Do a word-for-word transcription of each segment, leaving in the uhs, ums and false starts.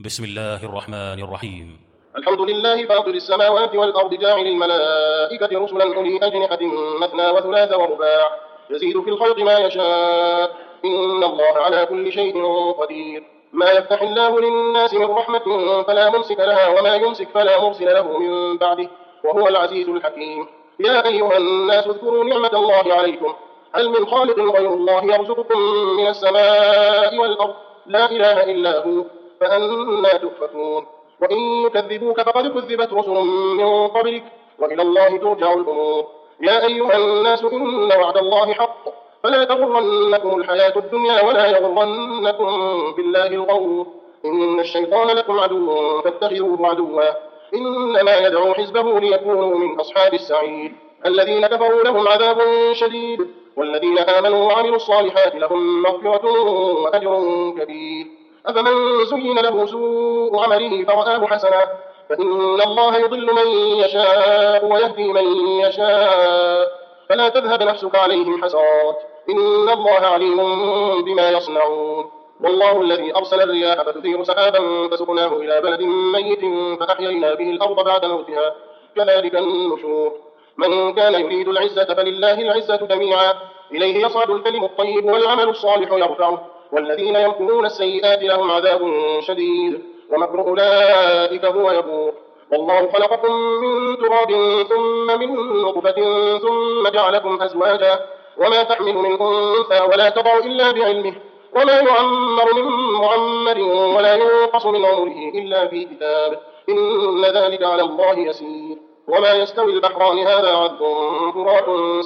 بسم الله الرحمن الرحيم. الحمد لله فاطر السماوات والأرض جاعل الملائكة رسلا أولي أجنحة مثنى وثلاث ورباع يزيد في الخلق ما يشاء إن الله على كل شيء قدير. ما يفتح الله للناس من رحمة فلا ممسك لها وما يمسك فلا مرسل له من بعده وهو العزيز الحكيم. يا أيها الناس اذكروا نعمة الله عليكم هل من خالق غير الله يرزقكم من السماء والأرض لا إله إلا هو فأنى تؤفكون. وإن يكذبوك فقد كذبت رسل من قبلك وإلى الله ترجع الأمور. يا أيها الناس إن وعد الله حق فلا تغرنكم الحياة الدنيا ولا يغرنكم بالله الغرور. إن الشيطان لكم عدو فاتخذوه عدوا إنما يدعو حزبه ليكونوا من أصحاب السعير. الذين كفروا لهم عذاب شديد والذين آمنوا وعملوا الصالحات لهم مغفرة وأجر كبير. أفمن زين له سوء عمله فرآه حسنا فإن الله يضل من يشاء ويهدي من يشاء فلا تذهب نفسك عليهم حسرات إن الله عليم بما يصنعون. والله الذي أرسل الرياح فتثير سحابا فسقناه إلى بلد ميت فأحيينا به الأرض بعد موتها كذلك النشور. من كان يريد العزة فلله العزة جميعا إليه يصعد الكلم الطيب والعمل الصالح يرفعه والذين يمكرون السيئات لهم عذاب شديد ومكر أولئك هو يبور. والله خلقكم من تراب ثم من نطفة ثم جعلكم أزواجا وما تحمل من أنثى ولا تضع إلا بعلمه وما يعمر من معمر ولا ينقص من عمره إلا في كتاب إن ذلك على الله يسير. وما يستوي البحران هذا عذب فرات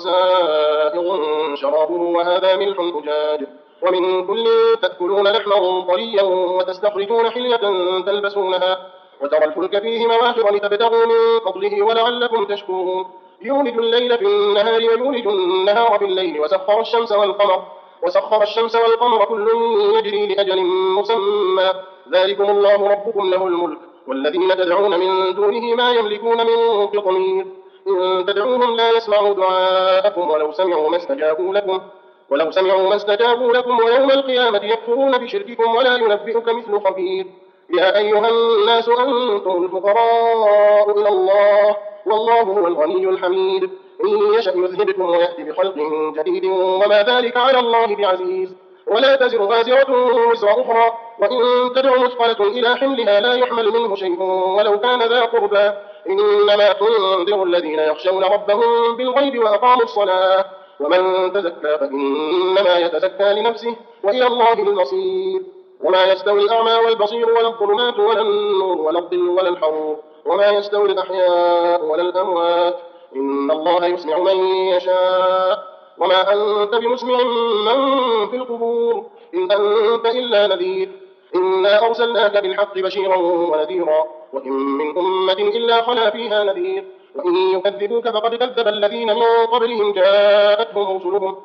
سائغ شرابه وهذا ملح أجاج ومن كل تأكلون لحما طريا وتستخرجون حلية تلبسونها وترى الفلك فيه مواخر لتبتغوا من فضله ولعلكم تشكرون. يولج الليل في النهار ويولج النهار في الليل وسخر الشمس والقمر وسخر الشمس والقمر كل يجري لأجل مسمى ذلكم الله ربكم له الملك والذين تدعون من دونه ما يملكون من قطمير إن تدعوهم لا يسمعوا دعاءكم ولو سمعوا ما استجابوا لكم ولو سمعوا ما استجابوا لكم ويوم القيامة يكفرون بشرككم ولا ينبئك مثل خبير. يا أيها الناس أنتم الفقراء إلى الله والله هو الغني الحميد إن يشأ يذهبكم ويأتي بخلق جديد وما ذلك على الله بعزيز. ولا تزر وازرة وزر أخرى وإن تدع مثقلة إلى حملها لا يحمل منه شيء ولو كان ذا قربى إنما تنذر الذين يخشون ربهم بالغيب وأقاموا الصلاة ومن تزكى فإنما يتزكى لنفسه وإلى الله المصير. وما يستوي الأعمى والبصير ولا الظلمات ولا النور ولا الظل ولا الحرور وما يستوي الأحياء ولا الأموات إن الله يسمع من يشاء وما أنت بمسمع من في القبور إن أنت إلا نذير. إنا أرسلناك بالحق بشيرا ونذيرا وإن من أمة إلا خلا فيها نذير وإن يكذبوك فقد كذب الذين من قبلهم جاءتهم رسلهم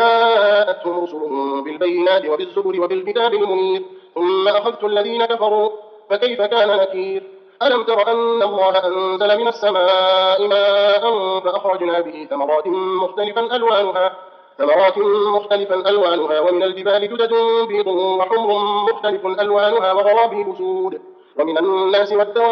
جاءتهم رسلهم بالبينات وبالزبر وبالكتاب المنير ثم أخذت الذين كفروا فكيف كان نكير. ألم تر أن الله أنزل من السماء ماء فأخرجنا به ثمرات مختلفا ألوانها ثمرات مختلفا ألوانها ومن الجبال جدد بيض وحمر مختلف ألوانها وغرابيب سود ومن الناس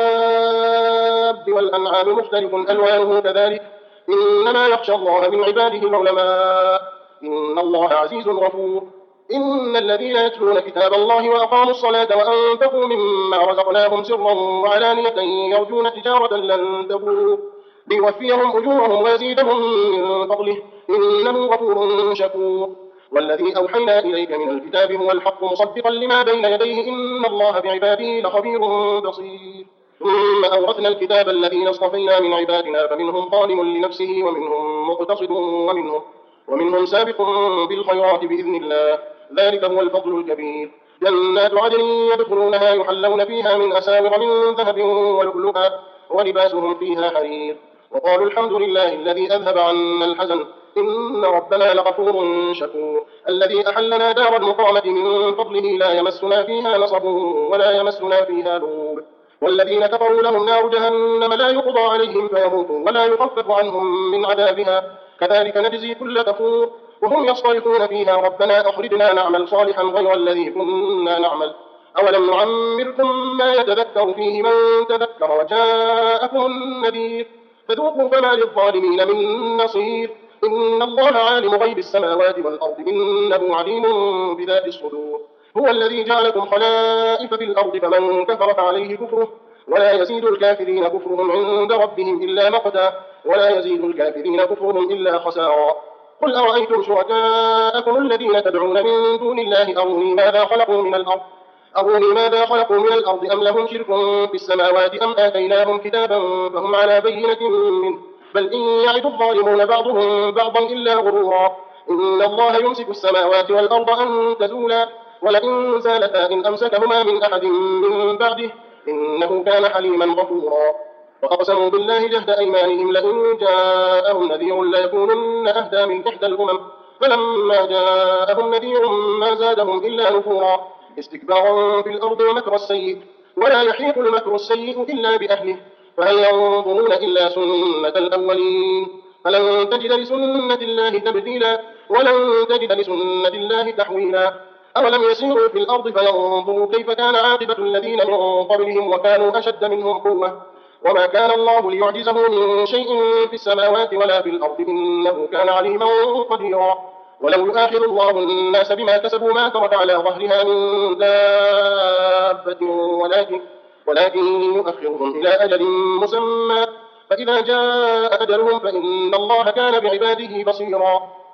والدواب والأنعام مختلف ألوانه كذلك إنما يخشى الله من عباده العلماء إن الله عزيز غفور. إن الذين يتلون كتاب الله وأقاموا الصلاة وأنفقوا مما رزقناهم سرا وعلانية يرجون تجارة لن تبور ليوفيهم أجورهم ويزيدهم من فضله إنه غفور شكور. والذي أوحينا إليك من الكتاب هو الحق مصدقا لما بين يديه إن الله بعباده لخبير بصير. ثم أورثنا الكتاب الذين اصطفينا من عبادنا فمنهم ظالم لنفسه ومنهم مقتصد ومنهم ومنهم سابق بالخيرات بإذن الله ذلك هو الفضل الكبير. جنات عدن يدخلونها يحلون فيها من أساور من ذهب ولؤلؤا ولباسهم فيها حرير وقالوا الحمد لله الذي أذهب عنا الحزن إن ربنا لغفور شكور. الذي أحلنا دار المقامة من فضله لا يمسنا فيها نصب ولا يمسنا فيها لغوب. والذين كفروا لهم نار جهنم لا يقضى عليهم فيموتوا ولا يخفف عنهم من عذابها كذلك نجزي كل كفور. وهم يصطرخون فيها ربنا أخرجنا نعمل صالحا غير الذي كنا نعمل أولم نعمركم ما يتذكر فيه من تذكر وجاءكم النذير فذوقوا فما للظالمين من نصير إن الله عالم غيب السماوات والأرض إنه عليم بذات الصدور هو الذي جعلكم خلائف في الأرض فمن كفر فعليه كفره ولا يزيد الكافرين كفرهم عند ربهم إلا مقتا ولا يزيد الكافرين كفرهم إلا خسارا قل أرأيتم شركاءكم الذين تدعون من دون الله أروني ماذا خلقوا من الأرض أروني ماذا خلقوا من الأرض أم لهم شرك في السماوات أم آتيناهم كتابا فهم على بينة منه بل إن يعد الظالمون بعضهم بعضا إلا غرورا إن الله يمسك السماوات والأرض أن تزولا ولئن زالتا إن أمسكهما من أحد من بعده إنه كان حليما غفورا وأقسموا بالله جهد أيمانهم لئن جاءهم نذير ليكونن أهدى من إحدى الأمم فلما جاءهم نذير ما زادهم إلا نفورا استكبارا في الأرض ومكر السيء ولا يحيق المكر السيء إلا بأهله فهل ينظرون إلا سنة الأولين فلن تجد لسنة الله تبديلا ولن تجد لسنة الله تحويلا أولم يسيروا في الأرض فينظروا كيف كان عاقبة الذين من قبلهم وكانوا أشد منهم قوة وما كان الله ليعجزه من شيء في السماوات ولا في الأرض إنه كان عليما قديرا ولو يؤاخذ الله الناس بما كسبوا ما ترك على ظهرها من دابة ولكن, ولكن يؤخرهم إلى أجل مسمى فإذا جاء أجلهم فإن الله كان بعباده بصيرا